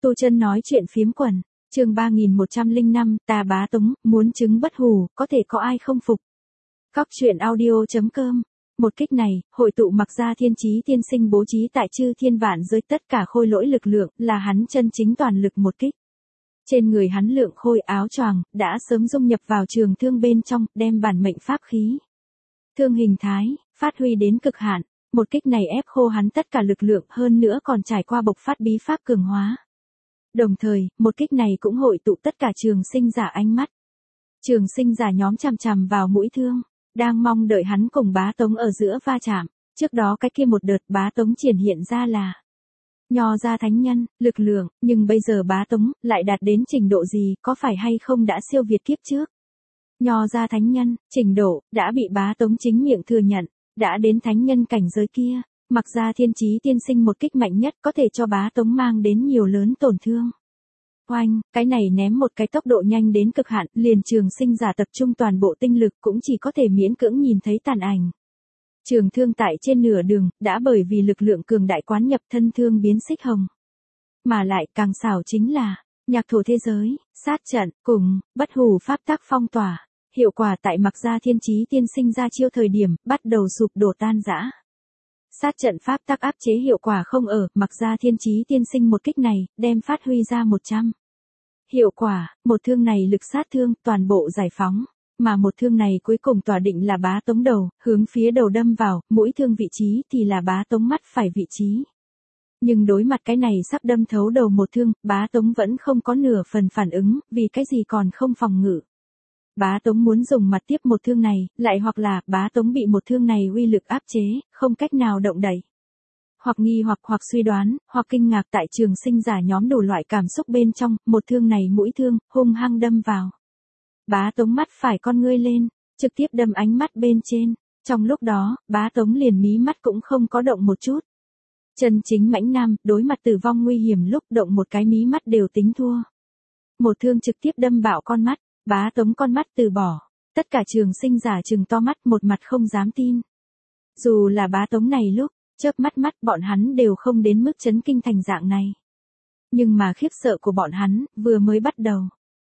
Tu Chân nói chuyện phiếm quần, chương 3105, ta bá tống, muốn chứng bất hủ, có thể có ai không phục. Cóc truyện audio.com. Một kích này, hội tụ mặc ra thiên chí tiên sinh bố trí tại chư thiên vạn giới tất cả khôi lỗi lực lượng, là hắn chân chính toàn lực một kích. Trên người hắn lượng khôi áo choàng, đã sớm dung nhập vào trường thương bên trong, đem bản mệnh pháp khí. Thương hình thái, phát huy đến cực hạn, một kích này ép khô hắn tất cả lực lượng hơn nữa còn trải qua bộc phát bí pháp cường hóa. Đồng thời, một kích này cũng hội tụ tất cả trường sinh giả ánh mắt. Trường sinh giả nhóm chằm chằm vào mũi thương, đang mong đợi hắn cùng bá tống ở giữa va chạm. Trước đó cái kia một đợt bá tống triển hiện ra là nho ra thánh nhân, lực lượng, nhưng bây giờ bá tống lại đạt đến trình độ gì, có phải hay không đã siêu việt kiếp trước. Nho ra thánh nhân, trình độ, đã bị bá tống chính miệng thừa nhận, đã đến thánh nhân cảnh giới kia. Mặc ra thiên chí tiên sinh một kích mạnh nhất có thể cho bá tống mang đến nhiều lớn tổn thương. Oanh, cái này ném một cái tốc độ nhanh đến cực hạn, liền trường sinh giả tập trung toàn bộ tinh lực cũng chỉ có thể miễn cưỡng nhìn thấy tàn ảnh. Trường thương tại trên nửa đường, đã bởi vì lực lượng cường đại quán nhập thân thương biến xích hồng. Mà lại càng xảo chính là, nhạc thổ thế giới, sát trận, cùng, bất hủ pháp tác phong tỏa. Hiệu quả tại mặc ra thiên chí tiên sinh ra chiêu thời điểm, bắt đầu sụp đổ tan rã. Sát trận pháp tác áp chế hiệu quả không ở, mặc ra thiên chí tiên sinh một kích này, đem phát huy ra 100. Hiệu quả, một thương này lực sát thương, toàn bộ giải phóng, mà một thương này cuối cùng tỏa định là bá tống đầu, hướng phía đầu đâm vào, mũi thương vị trí thì là bá tống mắt phải vị trí. Nhưng đối mặt cái này sắp đâm thấu đầu một thương, bá tống vẫn không có nửa phần phản ứng, vì cái gì còn không phòng ngự. Bá tống muốn dùng mặt tiếp một thương này, lại hoặc là bá tống bị một thương này uy lực áp chế, không cách nào động đậy. Hoặc nghi hoặc suy đoán, hoặc kinh ngạc tại trường sinh giả nhóm đủ loại cảm xúc bên trong, một thương này mũi thương, hung hăng đâm vào. Bá tống mắt phải con ngươi lên, trực tiếp đâm ánh mắt bên trên. Trong lúc đó, bá tống liền mí mắt cũng không có động một chút. Chân chính mãnh nam, đối mặt tử vong nguy hiểm lúc động một cái mí mắt đều tính thua. Một thương trực tiếp đâm bạo con mắt. Bá tống con mắt từ bỏ, tất cả trường sinh giả trừng to mắt một mặt không dám tin. Dù là bá tống này lúc, chớp mắt bọn hắn đều không đến mức chấn kinh thành dạng này. Nhưng mà khiếp sợ của bọn hắn, vừa mới bắt đầu.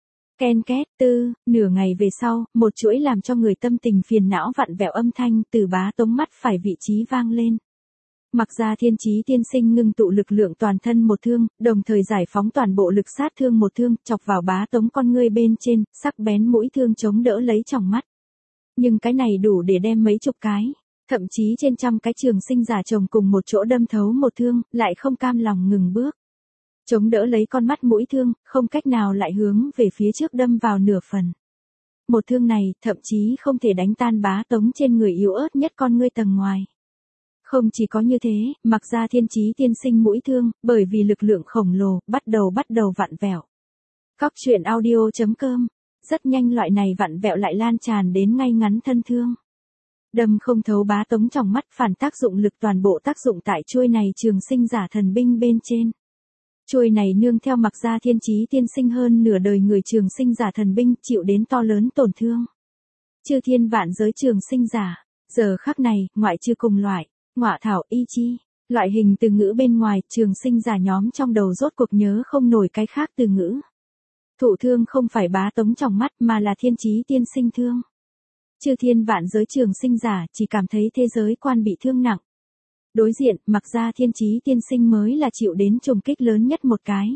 Ken két, nửa ngày về sau, một chuỗi làm cho người tâm tình phiền não vặn vẹo âm thanh từ bá tống mắt phải vị trí vang lên. Mặc ra thiên chí tiên sinh ngưng tụ lực lượng toàn thân một thương, đồng thời giải phóng toàn bộ lực sát thương một thương, chọc vào bá tống con ngươi bên trên, sắc bén mũi thương chống đỡ lấy tròng mắt. Nhưng cái này đủ để đem mấy chục cái, thậm chí trên trăm cái trường sinh giả chồng cùng một chỗ đâm thấu một thương, lại không cam lòng ngừng bước. Chống đỡ lấy con mắt mũi thương, không cách nào lại hướng về phía trước đâm vào nửa phần. Một thương này, thậm chí không thể đánh tan bá tống trên người yếu ớt nhất con ngươi tầng ngoài. Không chỉ có như thế, mặc ra thiên chí tiên sinh mũi thương, bởi vì lực lượng khổng lồ, bắt đầu vặn vẹo. Cóc truyện audio.com. Rất nhanh loại này vặn vẹo lại lan tràn đến ngay ngắn thân thương. Đâm không thấu bá tống trong mắt, phản tác dụng lực toàn bộ tác dụng tại chuôi này trường sinh giả thần binh bên trên. Chuôi này nương theo mặc ra thiên chí tiên sinh hơn nửa đời người trường sinh giả thần binh chịu đến to lớn tổn thương. Chư thiên vạn giới trường sinh giả, giờ khắc này, ngoại trừ cùng loại. Ngọa thảo y chi, loại hình từ ngữ bên ngoài, trường sinh giả nhóm trong đầu rốt cuộc nhớ không nổi cái khác từ ngữ. Thụ thương không phải bá tống trong mắt mà là thiên chí tiên sinh thương. Chư thiên vạn giới trường sinh giả chỉ cảm thấy thế giới quan bị thương nặng. Đối diện, mặc ra thiên chí tiên sinh mới là chịu đến trùng kích lớn nhất một cái.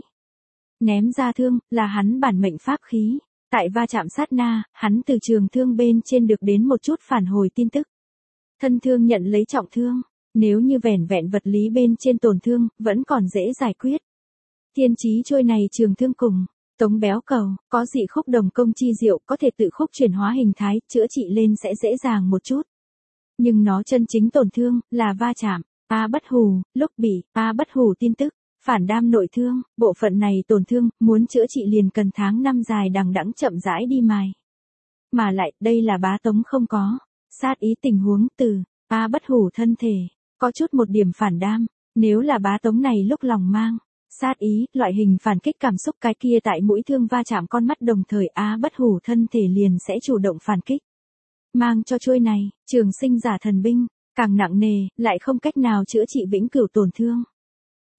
Ném ra thương, là hắn bản mệnh pháp khí. Tại va chạm sát na, hắn từ trường thương bên trên được đến một chút phản hồi tin tức. Thân thương nhận lấy trọng thương. Nếu như vẻn vẹn vật lý bên trên tổn thương, vẫn còn dễ giải quyết. Thiên chí trôi này trường thương cùng, tống béo cầu, có dị khúc đồng công chi diệu, có thể tự khúc chuyển hóa hình thái, chữa trị lên sẽ dễ dàng một chút. Nhưng nó chân chính tổn thương, là va chạm, bất hủ, lúc bị, bất hủ tin tức, phản đam nội thương, bộ phận này tổn thương, muốn chữa trị liền cần tháng năm dài đằng đẵng chậm rãi đi mài. Mà lại, đây là bá tống không có, sát ý tình huống từ, bất hủ thân thể. Có chút một điểm phản đam, nếu là bá tống này lúc lòng mang, sát ý, loại hình phản kích cảm xúc cái kia tại mũi thương va chạm con mắt đồng thời bất hủ thân thể liền sẽ chủ động phản kích. Mang cho chuôi này, trường sinh giả thần binh, càng nặng nề, lại không cách nào chữa trị vĩnh cửu tổn thương.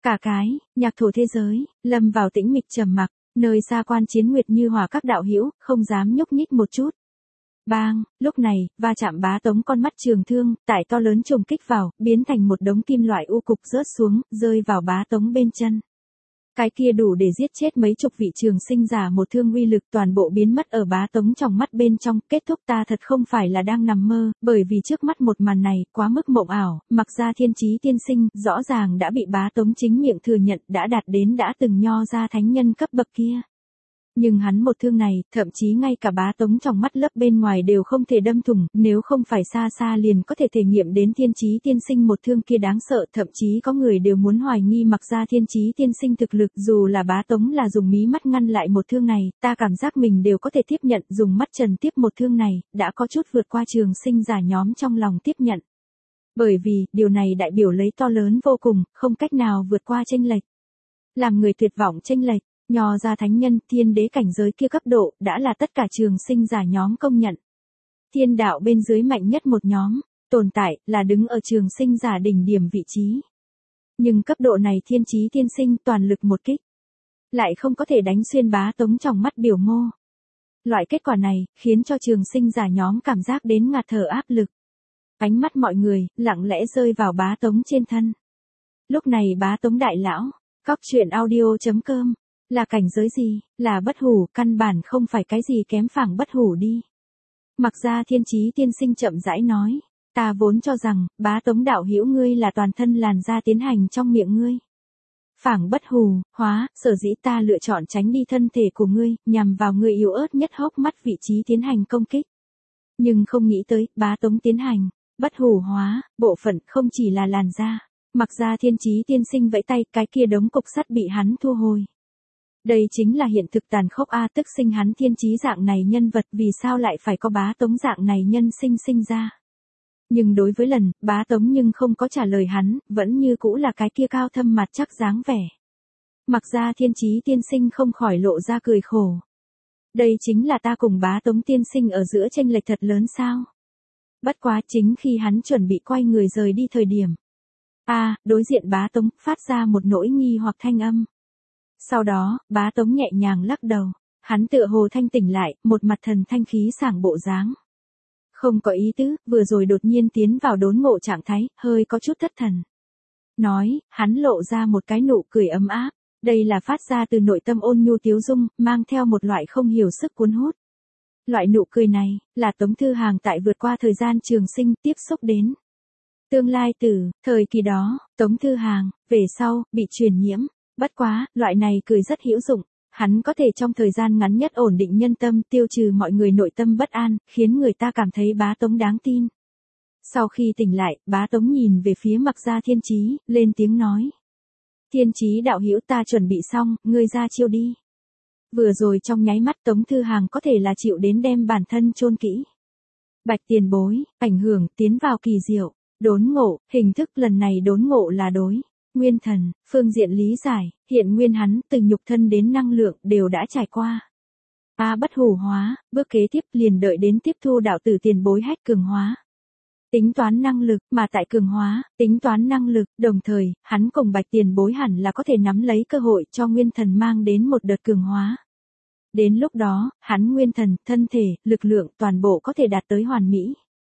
Cả cái, nhạc thổ thế giới, lâm vào tĩnh mịch trầm mặc, nơi xa quan chiến Nguyệt Như Hòa các đạo hữu, không dám nhúc nhích một chút. Bang, lúc này, va chạm Bá Tống con mắt trường thương, tải to lớn trùng kích vào, biến thành một đống kim loại u cục rớt xuống, rơi vào Bá Tống bên chân. Cái kia đủ để giết chết mấy chục vị trường sinh giả một thương uy lực toàn bộ biến mất ở Bá Tống trong mắt bên trong, kết thúc ta thật không phải là đang nằm mơ, bởi vì trước mắt một màn này, quá mức mộng ảo, mặc ra thiên chí tiên sinh, rõ ràng đã bị Bá Tống chính miệng thừa nhận đã đạt đến đã từng nho ra thánh nhân cấp bậc kia. Nhưng hắn một thương này, thậm chí ngay cả Bá Tống trong mắt lớp bên ngoài đều không thể đâm thủng, nếu không phải xa xa liền có thể thể nghiệm đến thiên chí tiên sinh một thương kia đáng sợ, thậm chí có người đều muốn hoài nghi mặc ra thiên chí tiên sinh thực lực, dù là Bá Tống là dùng mí mắt ngăn lại một thương này, ta cảm giác mình đều có thể tiếp nhận, dùng mắt trần tiếp một thương này, đã có chút vượt qua trường sinh giả nhóm trong lòng tiếp nhận. Bởi vì, điều này đại biểu lấy to lớn vô cùng, không cách nào vượt qua chênh lệch. Làm người tuyệt vọng chênh lệch. Nho ra thánh nhân, thiên đế cảnh giới kia cấp độ, đã là tất cả trường sinh giả nhóm công nhận. Thiên đạo bên dưới mạnh nhất một nhóm, tồn tại, là đứng ở trường sinh giả đỉnh điểm vị trí. Nhưng cấp độ này thiên chí tiên sinh toàn lực một kích. Lại không có thể đánh xuyên Bá Tống trong mắt biểu mô. Loại kết quả này, khiến cho trường sinh giả nhóm cảm giác đến ngạt thở áp lực. Ánh mắt mọi người, lặng lẽ rơi vào Bá Tống trên thân. Lúc này Bá Tống đại lão, Cóc Truyện Audio.com. Là cảnh giới gì, là bất hủ, căn bản không phải cái gì kém phảng bất hủ đi. Mặc ra thiên chí tiên sinh chậm rãi nói, ta vốn cho rằng, Bá Tống đạo hữu ngươi là toàn thân làn da tiến hành trong miệng ngươi. Phảng bất hủ, hóa, sở dĩ ta lựa chọn tránh đi thân thể của ngươi, nhằm vào ngươi yếu ớt nhất hốc mắt vị trí tiến hành công kích. Nhưng không nghĩ tới, Bá Tống tiến hành, bất hủ hóa, bộ phận không chỉ là làn da. Mặc ra thiên chí tiên sinh vẫy tay, cái kia đống cục sắt bị hắn thu hồi. Đây chính là hiện thực tàn khốc a, tức sinh hắn thiên chí dạng này nhân vật, vì sao lại phải có Bá Tống dạng này nhân sinh ra. Nhưng đối với lần, Bá Tống nhưng không có trả lời hắn, vẫn như cũ là cái kia cao thâm mặt chắc dáng vẻ. Mặc ra thiên chí tiên sinh không khỏi lộ ra cười khổ. Đây chính là ta cùng Bá Tống tiên sinh ở giữa chênh lệch thật lớn sao. Bất quá chính khi hắn chuẩn bị quay người rời đi thời điểm. Đối diện Bá Tống, phát ra một nỗi nghi hoặc thanh âm. Sau đó, Bá Tống nhẹ nhàng lắc đầu. Hắn tựa hồ thanh tỉnh lại, một mặt thần thanh khí sảng bộ dáng. Không có ý tứ, vừa rồi đột nhiên tiến vào đốn ngộ trạng thái, hơi có chút thất thần. Nói, hắn lộ ra một cái nụ cười ấm áp. Đây là phát ra từ nội tâm ôn nhu tiếu dung, mang theo một loại không hiểu sức cuốn hút. Loại nụ cười này, là Tống Thư Hàng tại vượt qua thời gian trường sinh tiếp xúc đến. Tương lai từ, thời kỳ đó, Tống Thư Hàng, về sau, bị truyền nhiễm. Bất quá, loại này cười rất hữu dụng, hắn có thể trong thời gian ngắn nhất ổn định nhân tâm, tiêu trừ mọi người nội tâm bất an, khiến người ta cảm thấy Bá Tống đáng tin. Sau khi tỉnh lại, Bá Tống nhìn về phía Mặc Gia Thiên Chí, lên tiếng nói. Thiên Chí đạo hữu ta chuẩn bị xong, ngươi ra chiêu đi. Vừa rồi trong nháy mắt Tống Thư Hàng có thể là chịu đến đem bản thân chôn kỹ. Bạch tiền bối, ảnh hưởng tiến vào kỳ diệu, đốn ngộ, hình thức lần này đốn ngộ là đối. Nguyên thần, phương diện lý giải, hiện nguyên hắn từ nhục thân đến năng lượng đều đã trải qua. Bất hủ hóa, bước kế tiếp liền đợi đến tiếp thu đạo tử tiền bối hách cường hóa. Tính toán năng lực, mà tại cường hóa, tính toán năng lực, đồng thời, hắn cùng bạch tiền bối hẳn là có thể nắm lấy cơ hội cho nguyên thần mang đến một đợt cường hóa. Đến lúc đó, hắn nguyên thần, thân thể, lực lượng toàn bộ có thể đạt tới hoàn mỹ.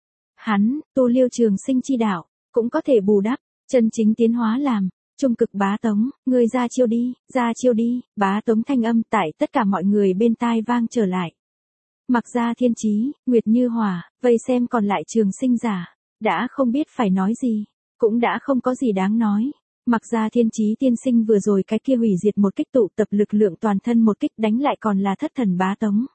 Hắn, tu liêu trường sinh chi đạo, cũng có thể bù đắp. Chân chính tiến hóa làm, trung cực Bá Tống, ngươi ra chiêu đi, Bá Tống thanh âm tại tất cả mọi người bên tai vang trở lại. Mặc ra thiên chí, Nguyệt Như Hòa, vây xem còn lại trường sinh giả, đã không biết phải nói gì, cũng đã không có gì đáng nói. Mặc ra thiên chí tiên sinh vừa rồi cái kia hủy diệt một kích tụ tập lực lượng toàn thân một kích đánh lại còn là thất thần Bá Tống.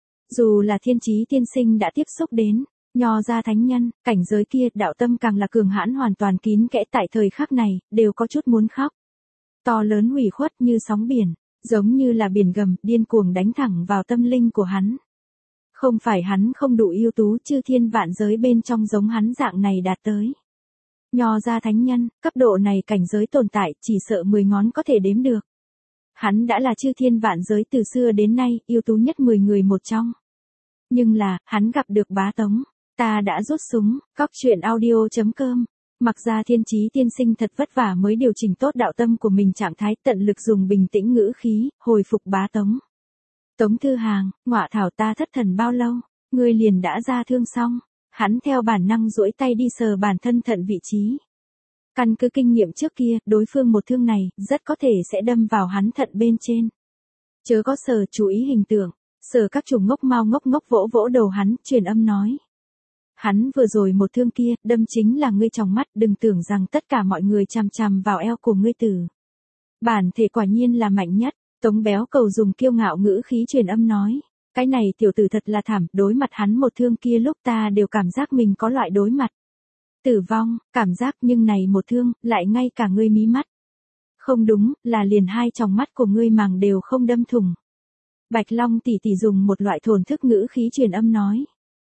Dù là thiên chí tiên sinh đã tiếp xúc đến. Nho ra thánh nhân, cảnh giới kia, đạo tâm càng là cường hãn hoàn toàn kín kẽ tại thời khắc này, đều có chút muốn khóc. To lớn hủy khuất như sóng biển, giống như là biển gầm, điên cuồng đánh thẳng vào tâm linh của hắn. Không phải hắn không đủ ưu tú, chư thiên vạn giới bên trong giống hắn dạng này đạt tới. Nho ra thánh nhân, cấp độ này cảnh giới tồn tại, chỉ sợ 10 ngón có thể đếm được. Hắn đã là chư thiên vạn giới từ xưa đến nay, ưu tú nhất 10 người một trong. Nhưng là, hắn gặp được Bá Tống. Ta đã rút súng, Cóc Truyện Audio.com Mặc ra Thiên Chí tiên sinh thật vất vả mới điều chỉnh tốt đạo tâm của mình trạng thái, tận lực dùng bình tĩnh ngữ khí, hồi phục bá tống. Tống Thư Hàng, ngọa thảo, ta thất thần bao lâu, ngươi liền đã ra thương xong. Hắn theo bản năng duỗi tay đi sờ bản thân thận vị trí. Căn cứ kinh nghiệm trước kia, đối phương một thương này, rất có thể sẽ đâm vào hắn thận bên trên. Chớ có sờ, chú ý hình tượng, sờ các chủng ngốc mau ngốc ngốc, vỗ vỗ đầu hắn, truyền âm nói. Hắn vừa rồi một thương kia, đâm chính là ngươi trong mắt, đừng tưởng rằng tất cả mọi người chằm chằm vào eo của ngươi tử. Bản thể quả nhiên là mạnh nhất, Tống Béo Cầu dùng kiêu ngạo ngữ khí truyền âm nói. Cái này tiểu tử thật là thảm, đối mặt hắn một thương kia lúc ta đều cảm giác mình có loại đối mặt tử vong, cảm giác, nhưng này một thương, lại ngay cả ngươi mí mắt. Không đúng, là liền hai tròng mắt của ngươi màng đều không đâm thủng. Bạch Long tỷ tỷ dùng một loại thổn thức ngữ khí truyền âm nói.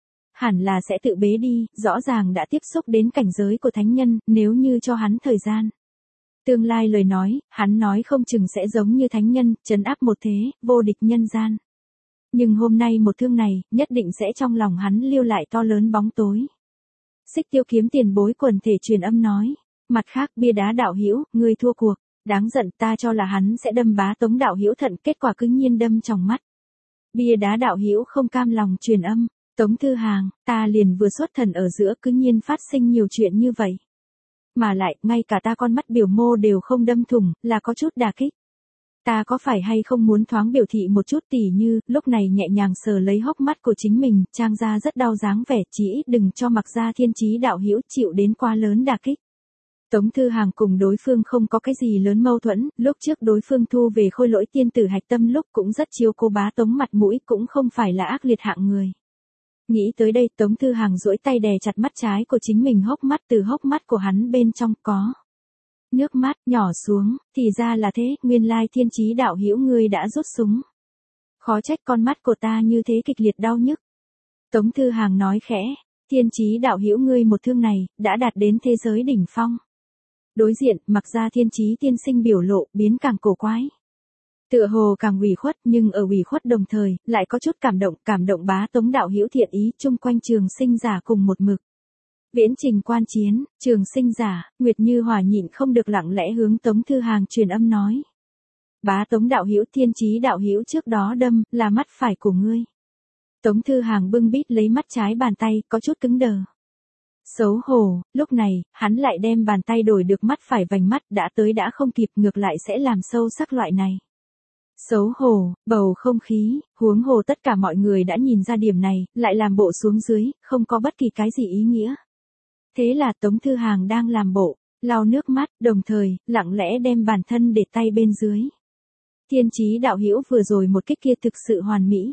Hẳn là sẽ tự bế đi, rõ ràng đã tiếp xúc đến cảnh giới của thánh nhân, nếu như cho hắn thời gian. Tương lai lời nói, hắn nói không chừng sẽ giống như thánh nhân, trấn áp một thế, vô địch nhân gian. Nhưng hôm nay một thương này, nhất định sẽ trong lòng hắn lưu lại to lớn bóng tối. Xích Tiêu Kiếm tiền bối quần thể truyền âm nói. Mặt khác, Bia Đá đạo hữu, ngươi thua cuộc. Đáng giận, ta cho là hắn sẽ đâm bá Tống đạo hữu thận, kết quả cứ nhiên đâm trong mắt. Bia Đá đạo hữu không cam lòng truyền âm. Tống Thư Hàng, ta liền vừa xuất thần ở giữa, cứ nhiên phát sinh nhiều chuyện như vậy. Mà lại, ngay cả ta con mắt biểu mô đều không đâm thủng, là có chút đả kích. Ta có phải hay không muốn thoáng biểu thị một chút, tỉ như, lúc này nhẹ nhàng sờ lấy hốc mắt của chính mình, trang ra rất đau dáng vẻ, chỉ ít đừng cho Mặc Gia Thiên Chí đạo hữu chịu đến quá lớn đả kích. Tống Thư Hàng cùng đối phương không có cái gì lớn mâu thuẫn, lúc trước đối phương thu về Khôi Lỗi tiên tử hạch tâm lúc cũng rất chiếu cố bá Tống mặt mũi, cũng không phải là ác liệt hạng người. Nghĩ tới đây, Tống Thư Hàng duỗi tay đè chặt mắt trái của chính mình, hốc mắt, từ hốc mắt của hắn bên trong có nước mắt nhỏ xuống, thì ra là thế, nguyên lai Thiên Chí đạo hữu ngươi đã rút súng. Khó trách con mắt của ta như thế kịch liệt đau nhức. Tống Thư Hàng nói khẽ, Thiên Chí đạo hữu ngươi một thương này, đã đạt đến thế giới đỉnh phong. Đối diện, Mặc Ra Thiên Chí tiên sinh biểu lộ, biến càng cổ quái. Tựa hồ càng ủy khuất, nhưng ở ủy khuất đồng thời, lại có chút cảm động bá Tống đạo hữu thiện ý, chung quanh Trường Sinh giả cùng một mực. Viễn trình quan chiến, Trường Sinh giả, Nguyệt Như Hòa nhịn không được lặng lẽ hướng Tống Thư Hàng truyền âm nói. Bá Tống đạo hữu, Thiên Chí đạo hữu trước đó đâm, là mắt phải của ngươi. Tống Thư Hàng bưng bít lấy mắt trái bàn tay, có chút cứng đờ. Xấu hổ, lúc này, hắn lại đem bàn tay đổi được mắt phải vành mắt, đã tới đã không kịp, ngược lại sẽ làm sâu sắc loại này. Xấu hổ, bầu không khí, huống hồ tất cả mọi người đã nhìn ra điểm này, lại làm bộ xuống dưới, không có bất kỳ cái gì ý nghĩa. Thế là Tống Thư Hàng đang làm bộ, lau nước mắt, đồng thời, lặng lẽ đem bản thân để tay bên dưới. Thiên Chí đạo hữu vừa rồi một kích kia thực sự hoàn mỹ.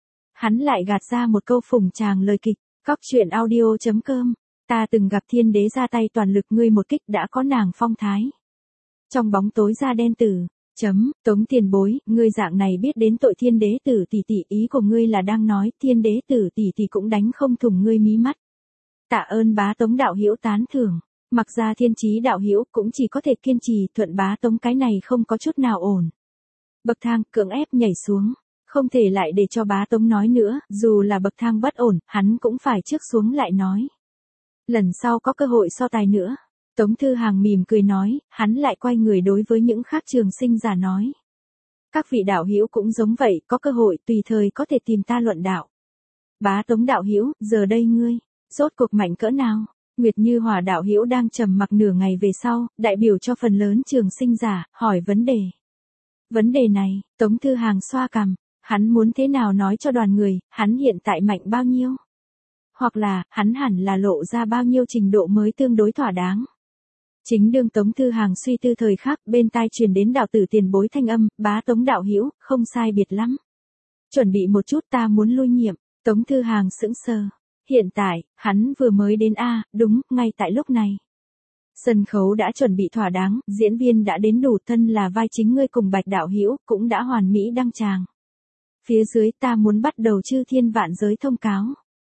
Hắn lại gạt ra một câu phủng tràng lời kịch, Cóc truyện audio.com, ta từng gặp thiên đế ra tay toàn lực, ngươi một kích đã có nàng phong thái. Trong bóng tối da đen tử. Tống tiền bối, ngươi dạng này biết đến tội thiên đế tử tỷ tỷ, ý của ngươi là đang nói thiên đế tử tỷ tỷ cũng đánh không thủng ngươi mí mắt. Tạ ơn bá Tống đạo hữu tán thưởng, Mặc Ra Thiên Chí đạo hữu cũng chỉ có thể kiên trì thuận bá Tống, cái này không có chút nào ổn. Bậc thang cưỡng ép nhảy xuống, không thể lại để cho bá Tống nói nữa, dù là bậc thang bất ổn, hắn cũng phải trước xuống lại nói. Lần sau có cơ hội so tài nữa. Tống Thư Hàng mỉm cười nói, hắn lại quay người đối với những khác Trường Sinh giả nói. Các vị đạo hữu cũng giống vậy, có cơ hội tùy thời có thể tìm ta luận đạo. Bá Tống đạo hữu, giờ đây ngươi, rốt cuộc mạnh cỡ nào? Nguyệt Như Hòa đạo hữu đang trầm mặc nửa ngày về sau, đại biểu cho phần lớn Trường Sinh giả, hỏi vấn đề. Vấn đề này, Tống Thư Hàng xoa cằm, hắn muốn thế nào nói cho đoàn người, hắn hiện tại mạnh bao nhiêu? Hoặc là, hắn hẳn là lộ ra bao nhiêu trình độ mới tương đối thỏa đáng? Chính đương Tống Thư Hàng suy tư thời khắc, bên tai truyền đến đạo tử tiền bối thanh âm, bá Tống đạo hữu, không sai biệt lắm. Chuẩn bị một chút, ta muốn lui nhiệm. Tống Thư Hàng sững sờ. Hiện tại, hắn vừa mới đến đúng, ngay tại lúc này. Sân khấu đã chuẩn bị thỏa đáng, diễn viên đã đến đủ, thân là vai chính ngươi cùng Bạch đạo hữu cũng đã hoàn mỹ đăng tràng. Phía dưới ta muốn bắt đầu chư thiên vạn giới thông cáo.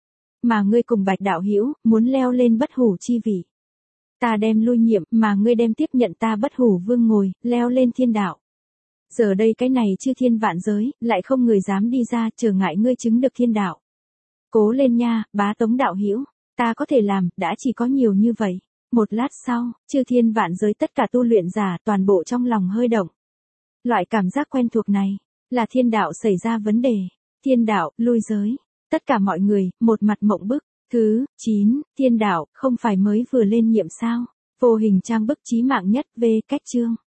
Mà ngươi cùng Bạch đạo hữu muốn leo lên bất hủ chi vị. Ta đem lui nhiệm, mà ngươi đem tiếp nhận ta bất hủ vương ngồi, leo lên thiên đạo. Giờ đây cái này chư thiên vạn giới, lại không người dám đi ra, trở ngại ngươi chứng được thiên đạo. Cố lên nha, bá Tống đạo hữu, ta có thể làm, đã chỉ có nhiều như vậy. Một lát sau, chư thiên vạn giới tất cả tu luyện giả toàn bộ trong lòng hơi động. Loại cảm giác quen thuộc này, là thiên đạo xảy ra vấn đề. Thiên đạo, lui giới. Tất cả mọi người, một mặt mộng bức. Thứ 9, thiên đạo, không phải mới vừa lên nhiệm sao? Vô hình trang bức chí mạng nhất về cách chương.